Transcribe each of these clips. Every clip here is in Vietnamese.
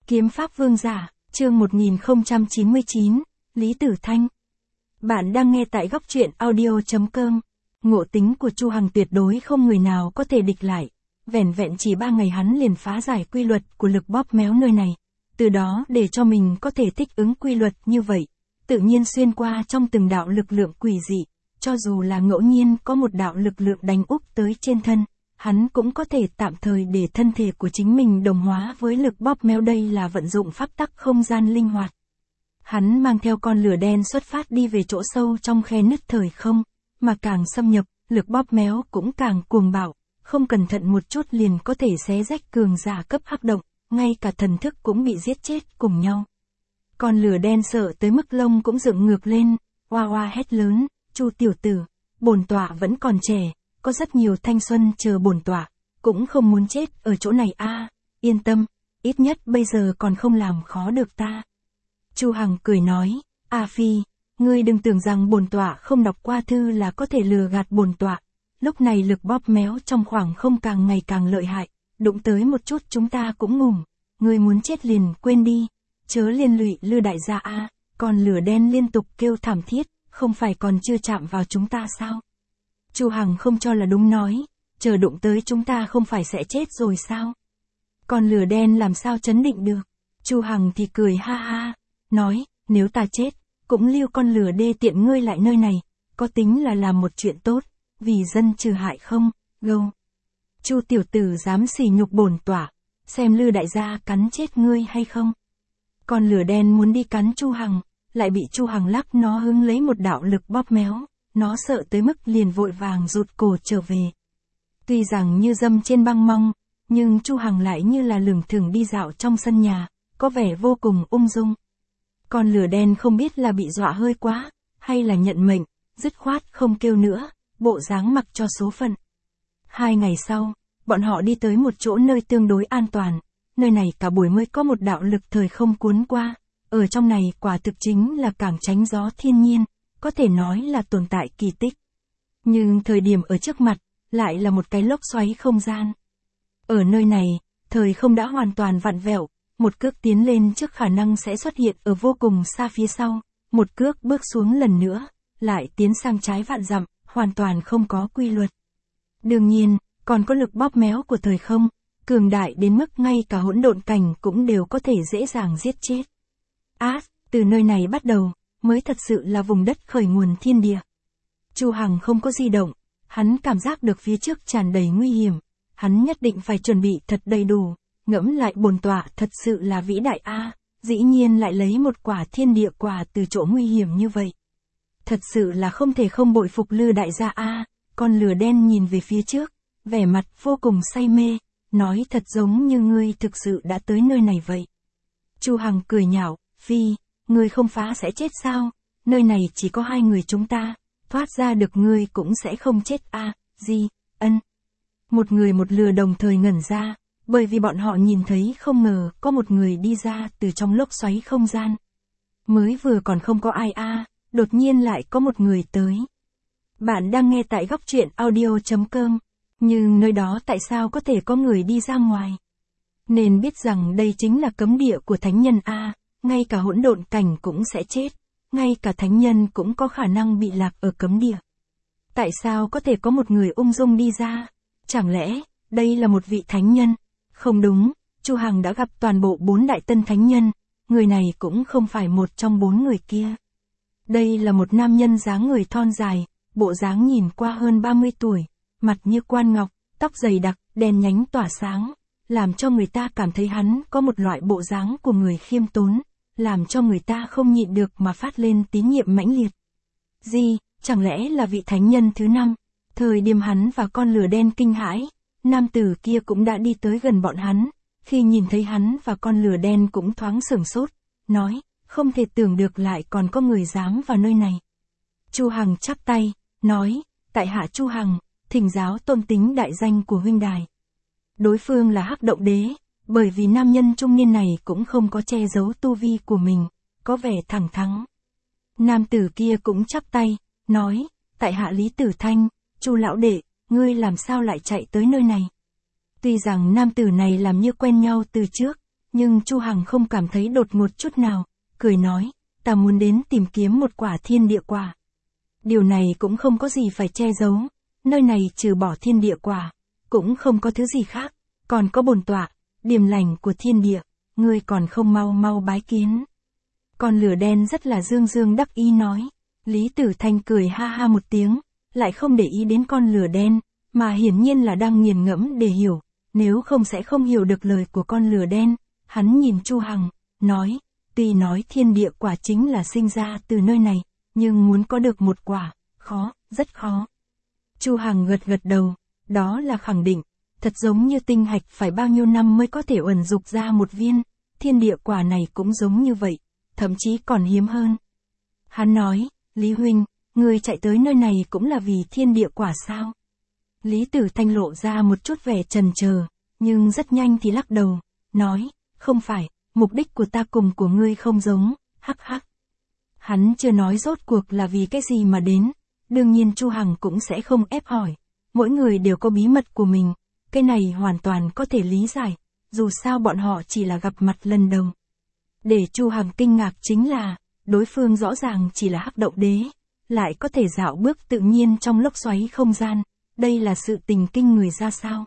Kiếm Pháp Vương Giả, chương 1099, Lý Tử Thanh. Bạn đang nghe tại góc truyện audio.com. Ngộ tính của Chu Hằng tuyệt đối không người nào có thể địch lại. Vẻn vẹn chỉ 3 ngày hắn liền phá giải quy luật của lực bóp méo nơi này. Từ đó để cho mình có thể thích ứng quy luật như vậy, tự nhiên xuyên qua trong từng đạo lực lượng quỷ dị. Cho dù là ngẫu nhiên có một đạo lực lượng đánh úp tới trên thân, hắn cũng có thể tạm thời để thân thể của chính mình đồng hóa với lực bóp méo, đây là vận dụng pháp tắc không gian linh hoạt. Hắn mang theo con lửa đen xuất phát đi về chỗ sâu trong khe nứt thời không, mà càng xâm nhập, lực bóp méo cũng càng cuồng bạo, không cẩn thận một chút liền có thể xé rách cường giả cấp hắc động, ngay cả thần thức cũng bị giết chết cùng nhau. Con lửa đen sợ tới mức lông cũng dựng ngược lên, oa oa hét lớn, Chu tiểu tử, bổn tọa vẫn còn trẻ, có rất nhiều thanh xuân chờ bổn tọa, cũng không muốn chết ở chỗ này a, yên tâm, ít nhất bây giờ còn không làm khó được ta. Chu Hằng cười nói, A Phi, ngươi đừng tưởng rằng bổn tọa không đọc qua thư là có thể lừa gạt bổn tọa. Lúc này lực bóp méo trong khoảng không càng ngày càng lợi hại, đụng tới một chút chúng ta cũng ngủm, ngươi muốn chết liền quên đi, chớ liên lụy Lư đại gia a. Còn lửa đen liên tục kêu thảm thiết, không phải còn chưa chạm vào chúng ta sao? Chu Hằng không cho là đúng nói, chờ đụng tới chúng ta không phải sẽ chết rồi sao? Còn lửa đen làm sao chấn định được? Chu Hằng thì cười ha ha, nói, nếu ta chết, cũng lưu con lửa đê tiện ngươi lại nơi này, có tính là làm một chuyện tốt, vì dân trừ hại không, gâu. Chu tiểu tử dám sỉ nhục bổn tọa, xem Lư đại gia cắn chết ngươi hay không? Con lửa đen muốn đi cắn Chu Hằng, lại bị Chu Hằng lắc nó hứng lấy một đạo lực bóp méo, nó sợ tới mức liền vội vàng rụt cổ trở về. Tuy rằng như dâm trên băng mong, nhưng Chu Hằng lại như là lững thững đi dạo trong sân nhà, có vẻ vô cùng ung dung. Con lửa đen không biết là bị dọa hơi quá, hay là nhận mệnh, dứt khoát không kêu nữa, bộ dáng mặc cho số phận. 2 ngày sau, bọn họ đi tới một chỗ nơi tương đối an toàn, nơi này cả buổi mới có một đạo lực thời không cuốn qua, ở trong này quả thực chính là cảng tránh gió thiên nhiên, có thể nói là tồn tại kỳ tích. Nhưng thời điểm ở trước mặt, lại là một cái lốc xoáy không gian. Ở nơi này, thời không đã hoàn toàn vặn vẹo, một cước tiến lên trước khả năng sẽ xuất hiện ở vô cùng xa phía sau, một cước bước xuống lần nữa, lại tiến sang trái vạn dặm, hoàn toàn không có quy luật. Đương nhiên, còn có lực bóp méo của thời không, cường đại đến mức ngay cả hỗn độn cảnh cũng đều có thể dễ dàng giết chết. Từ nơi này bắt đầu, mới thật sự là vùng đất khởi nguồn thiên địa. Chu Hằng không có di động, hắn cảm giác được phía trước tràn đầy nguy hiểm, hắn nhất định phải chuẩn bị thật đầy đủ, ngẫm lại bổn tọa thật sự là vĩ đại a, dĩ nhiên lại lấy một quả thiên địa quả từ chỗ nguy hiểm như vậy. Thật sự là không thể không bội phục Lư đại gia a. Con lửa đen nhìn về phía trước, vẻ mặt vô cùng say mê, nói thật giống như ngươi thực sự đã tới nơi này vậy. Chu Hằng cười nhạo, Phi, ngươi không phá sẽ chết sao, nơi này chỉ có 2 người chúng ta, thoát ra được ngươi cũng sẽ không chết a. Di, ân. Một người một lừa đồng thời ngẩn ra, bởi vì bọn họ nhìn thấy không ngờ có một người đi ra từ trong lốc xoáy không gian. Mới vừa còn không có ai đột nhiên lại có một người tới. Bạn đang nghe tại góc truyện audio.com, nhưng nơi đó tại sao có thể có người đi ra ngoài? Nên biết rằng đây chính là cấm địa của thánh nhân a, ngay cả hỗn độn cảnh cũng sẽ chết, ngay cả thánh nhân cũng có khả năng bị lạc ở cấm địa. Tại sao có thể có một người ung dung đi ra? Chẳng lẽ, đây là một vị thánh nhân? Không đúng, Chu Hằng đã gặp toàn bộ 4 đại tân thánh nhân, người này cũng không phải một trong 4 người kia. Đây là một nam nhân dáng người thon dài, bộ dáng nhìn qua hơn 30 tuổi, mặt như quan ngọc, tóc dày đặc, đen nhánh tỏa sáng, làm cho người ta cảm thấy hắn có một loại bộ dáng của người khiêm tốn, làm cho người ta không nhịn được mà phát lên tín nhiệm mãnh liệt. Chẳng lẽ là vị thánh nhân thứ 5? Thời điểm hắn và con lửa đen kinh hãi, nam tử kia cũng đã đi tới gần bọn hắn, khi nhìn thấy hắn và con lửa đen cũng thoáng sửng sốt, nói, không thể tưởng được lại còn có người dám vào nơi này. Chu Hằng chắp tay, nói, tại hạ Chu Hằng, thỉnh giáo tôn tính đại danh của huynh đài. Đối phương là Hắc Động Đế, bởi vì nam nhân trung niên này cũng không có che giấu tu vi của mình, có vẻ thẳng thắn. Nam tử kia cũng chắp tay, nói, tại hạ Lý Tử Thanh, Chu lão đệ, ngươi làm sao lại chạy tới nơi này? Tuy rằng nam tử này làm như quen nhau từ trước, nhưng Chu Hằng không cảm thấy đột ngột chút nào, cười nói, ta muốn đến tìm kiếm một quả thiên địa quả. Điều này cũng không có gì phải che giấu, nơi này trừ bỏ thiên địa quả, cũng không có thứ gì khác, còn có bổn tọa, điềm lành của thiên địa, ngươi còn không mau mau bái kiến. Con lửa đen rất là dương dương đắc ý nói, Lý Tử Thanh cười ha ha một tiếng, lại không để ý đến con lửa đen, mà hiển nhiên là đang nghiền ngẫm để hiểu, nếu không sẽ không hiểu được lời của con lửa đen. Hắn nhìn Chu Hằng, nói, tuy nói thiên địa quả chính là sinh ra từ nơi này, nhưng muốn có được một quả, khó, rất khó. Chu Hằng gật gật đầu, đó là khẳng định, thật giống như tinh hạch phải bao nhiêu năm mới có thể ẩn dục ra một viên, thiên địa quả này cũng giống như vậy, thậm chí còn hiếm hơn. Hắn nói, Lý Huynh, người chạy tới nơi này cũng là vì thiên địa quả sao? Lý Tử Thanh lộ ra một chút vẻ chần chờ, nhưng rất nhanh thì lắc đầu, nói, không phải, mục đích của ta cùng của ngươi không giống, hắc hắc. Hắn chưa nói rốt cuộc là vì cái gì mà đến, đương nhiên Chu Hằng cũng sẽ không ép hỏi, mỗi người đều có bí mật của mình, cái này hoàn toàn có thể lý giải, dù sao bọn họ chỉ là gặp mặt lần đầu. Để Chu Hằng kinh ngạc chính là, đối phương rõ ràng chỉ là Hắc Động Đế, lại có thể dạo bước tự nhiên trong lốc xoáy không gian, đây là sự tình kinh người ra sao?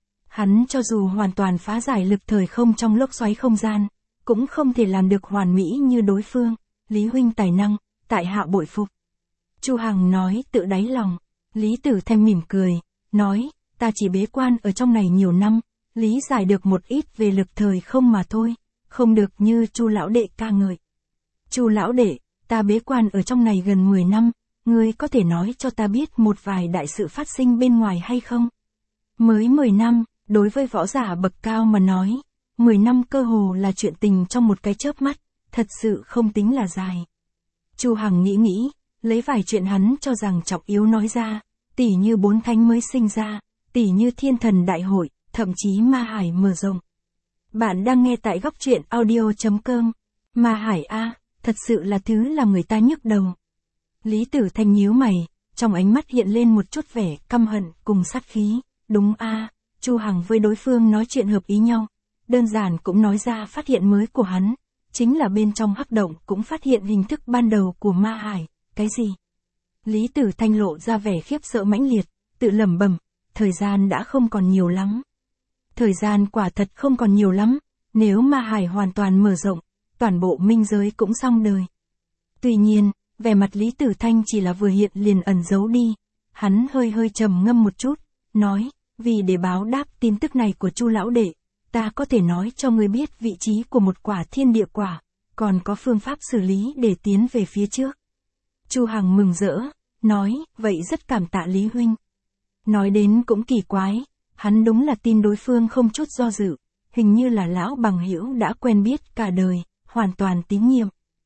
Hắn cho dù hoàn toàn phá giải lực thời không trong lốc xoáy không gian, cũng không thể làm được hoàn mỹ như đối phương, Lý Huynh tài năng, tại hạ bội phục. Chu Hằng nói tự đáy lòng, Lý Tử Thanh mỉm cười, nói, ta chỉ bế quan ở trong này nhiều năm, lý giải được một ít về lực thời không mà thôi, không được như Chu lão đệ ca ngợi. Chu lão đệ, ta bế quan ở trong này gần 10 năm, ngươi có thể nói cho ta biết một vài đại sự phát sinh bên ngoài hay không? Mới 10 năm, đối với võ giả bậc cao mà nói, 10 năm cơ hồ là chuyện tình trong một cái chớp mắt, thật sự không tính là dài. Chu Hằng nghĩ, lấy vài chuyện hắn cho rằng trọng yếu nói ra, tỉ như 4 thánh mới sinh ra, tỉ như thiên thần đại hội, thậm chí ma hải mở rộng. Bạn đang nghe tại góc truyện audio.com. Ma hải a, thật sự là thứ làm người ta nhức đầu. Lý Tử Thanh nhíu mày, trong ánh mắt hiện lên một chút vẻ căm hận cùng sát khí. Đúng a, Chu Hằng với đối phương nói chuyện hợp ý nhau, đơn giản cũng nói ra phát hiện mới của hắn, chính là bên trong hắc động cũng phát hiện hình thức ban đầu của ma hải. Cái gì? Lý Tử Thanh lộ ra vẻ khiếp sợ mãnh liệt, tự lẩm bẩm, thời gian đã không còn nhiều lắm. Thời gian quả thật không còn nhiều lắm, nếu ma hải hoàn toàn mở rộng, toàn bộ minh giới cũng xong đời. Tuy nhiên, vẻ mặt Lý Tử Thanh chỉ là vừa hiện liền ẩn giấu đi, hắn hơi trầm ngâm một chút, nói, vì để báo đáp tin tức này của Chu lão đệ, ta có thể nói cho ngươi biết vị trí của một quả thiên địa quả, còn có phương pháp xử lý để tiến về phía trước. Chu Hằng mừng rỡ, nói, vậy rất cảm tạ Lý Huynh. Nói đến cũng kỳ quái, hắn đúng là tin đối phương không chút do dự, hình như là lão bằng hữu đã quen biết cả đời, hoàn toàn tín nhiệm.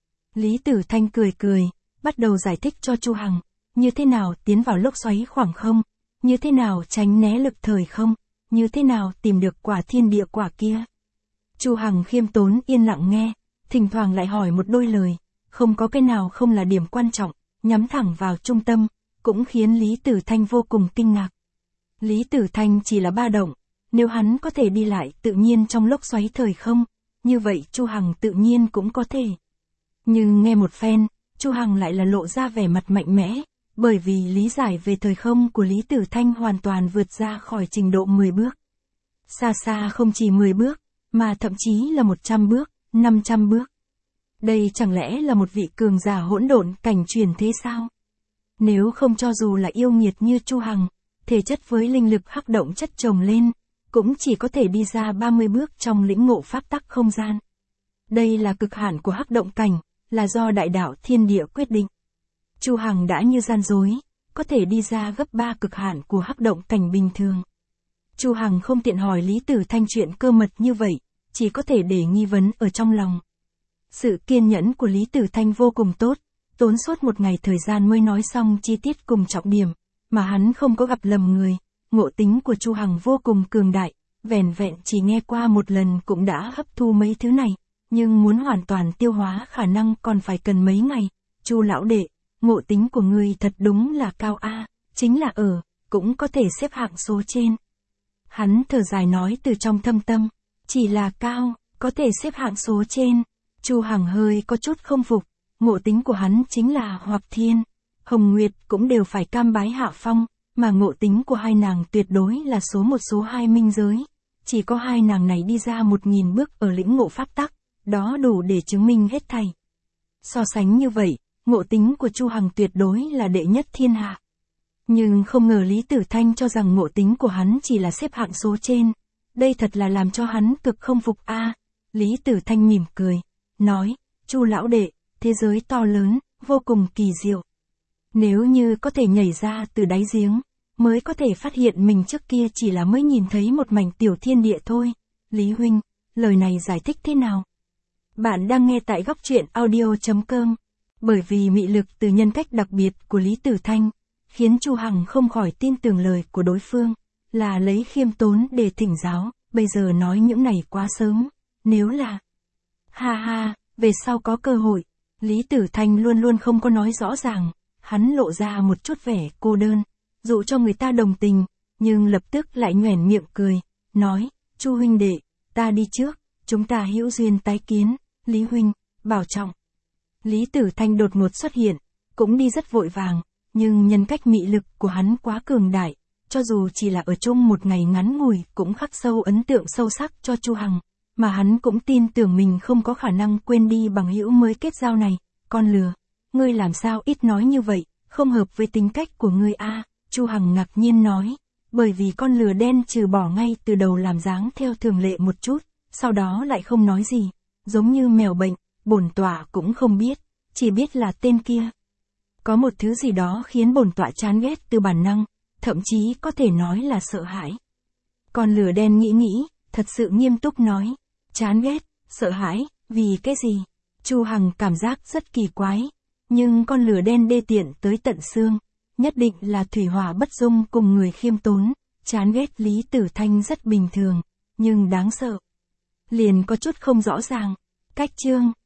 Lý Tử Thanh cười, bắt đầu giải thích cho Chu Hằng, như thế nào tiến vào lốc xoáy khoảng không, như thế nào tránh né lực thời không, như thế nào tìm được quả thiên địa quả kia. Chu Hằng khiêm tốn yên lặng nghe, thỉnh thoảng lại hỏi một đôi lời, không có cái nào không là điểm quan trọng, nhắm thẳng vào trung tâm, cũng khiến Lý Tử Thanh vô cùng kinh ngạc. Lý Tử Thanh chỉ là ba động, nếu hắn có thể đi lại tự nhiên trong lốc xoáy thời không, như vậy Chu Hằng tự nhiên cũng có thể. Nhưng nghe một phen, Chu Hằng lại là lộ ra vẻ mặt mạnh mẽ, bởi vì lý giải về thời không của Lý Tử Thanh hoàn toàn vượt ra khỏi trình độ 10 bước. Xa không chỉ 10 bước, mà thậm chí là 100 bước, 500 bước. Đây chẳng lẽ là một vị cường giả hỗn độn cảnh truyền thế sao? Nếu không cho dù là yêu nghiệt như Chu Hằng, thể chất với linh lực hắc động chất chồng lên, cũng chỉ có thể đi ra 30 bước trong lĩnh ngộ pháp tắc không gian. Đây là cực hạn của hắc động cảnh, là do đại đạo thiên địa quyết định. Chu Hằng đã như gian dối, có thể đi ra gấp 3 cực hạn của hắc động cảnh bình thường. Chu Hằng không tiện hỏi Lý Tử Thanh chuyện cơ mật như vậy, chỉ có thể để nghi vấn ở trong lòng. Sự kiên nhẫn của Lý Tử Thanh vô cùng tốt, tốn suốt một ngày thời gian mới nói xong chi tiết cùng trọng điểm, mà hắn không có gặp lầm người, ngộ tính của Chu Hằng vô cùng cường đại, vẻn vẹn chỉ nghe qua một lần cũng đã hấp thu mấy thứ này, nhưng muốn hoàn toàn tiêu hóa khả năng còn phải cần mấy ngày. Chu lão đệ, ngộ tính của ngươi thật đúng là cao a, chính là cũng có thể xếp hạng số trên. Hắn thở dài nói từ trong thâm tâm, chỉ là cao, có thể xếp hạng số trên. Chu Hằng hơi có chút không phục, ngộ tính của hắn chính là Hoặc Thiên, Hồng Nguyệt cũng đều phải cam bái hạ phong, mà ngộ tính của hai nàng tuyệt đối là số một số hai minh giới. Chỉ có hai nàng này đi ra 1000 bước ở lĩnh ngộ pháp tắc, đó đủ để chứng minh hết thảy. So sánh như vậy, ngộ tính của Chu Hằng tuyệt đối là đệ nhất thiên hạ. Nhưng không ngờ Lý Tử Thanh cho rằng ngộ tính của hắn chỉ là xếp hạng số trên. Đây thật là làm cho hắn cực không phục a. Lý Tử Thanh mỉm cười, nói, Chu lão đệ, thế giới to lớn, vô cùng kỳ diệu. Nếu như có thể nhảy ra từ đáy giếng, mới có thể phát hiện mình trước kia chỉ là mới nhìn thấy một mảnh tiểu thiên địa thôi. Lý huynh, lời này giải thích thế nào? Bạn đang nghe tại góc truyện audio.com. Bởi vì mị lực từ nhân cách đặc biệt của Lý Tử Thanh, khiến Chu Hằng không khỏi tin tưởng lời của đối phương, là lấy khiêm tốn để thỉnh giáo, bây giờ nói những này quá sớm, nếu là... Ha ha, về sau có cơ hội, Lý Tử Thanh luôn luôn không có nói rõ ràng, hắn lộ ra một chút vẻ cô đơn, dụ cho người ta đồng tình, nhưng lập tức lại nhoẻn miệng cười, nói, Chu huynh đệ, ta đi trước, chúng ta hữu duyên tái kiến, Lý huynh, bảo trọng. Lý Tử Thanh đột ngột xuất hiện, cũng đi rất vội vàng, nhưng nhân cách mị lực của hắn quá cường đại, cho dù chỉ là ở chung một ngày ngắn ngủi cũng khắc sâu ấn tượng sâu sắc cho Chu Hằng, mà hắn cũng tin tưởng mình không có khả năng quên đi bằng hữu mới kết giao này. Con lừa, ngươi làm sao ít nói như vậy, không hợp với tính cách của ngươi a. Chu Hằng ngạc nhiên nói, bởi vì con lừa đen trừ bỏ ngay từ đầu làm dáng theo thường lệ một chút, sau đó lại không nói gì, giống như mèo bệnh, bổn tọa cũng không biết, chỉ biết là tên kia. Có một thứ gì đó khiến bổn tọa chán ghét từ bản năng, thậm chí có thể nói là sợ hãi. Con lừa đen nghĩ, thật sự nghiêm túc nói, chán ghét, sợ hãi, vì cái gì? Chu Hằng cảm giác rất kỳ quái, nhưng con lừa đen đê tiện tới tận xương, nhất định là thủy hỏa bất dung cùng người khiêm tốn, chán ghét Lý Tử Thanh rất bình thường, nhưng đáng sợ. Liền có chút không rõ ràng, cách chương.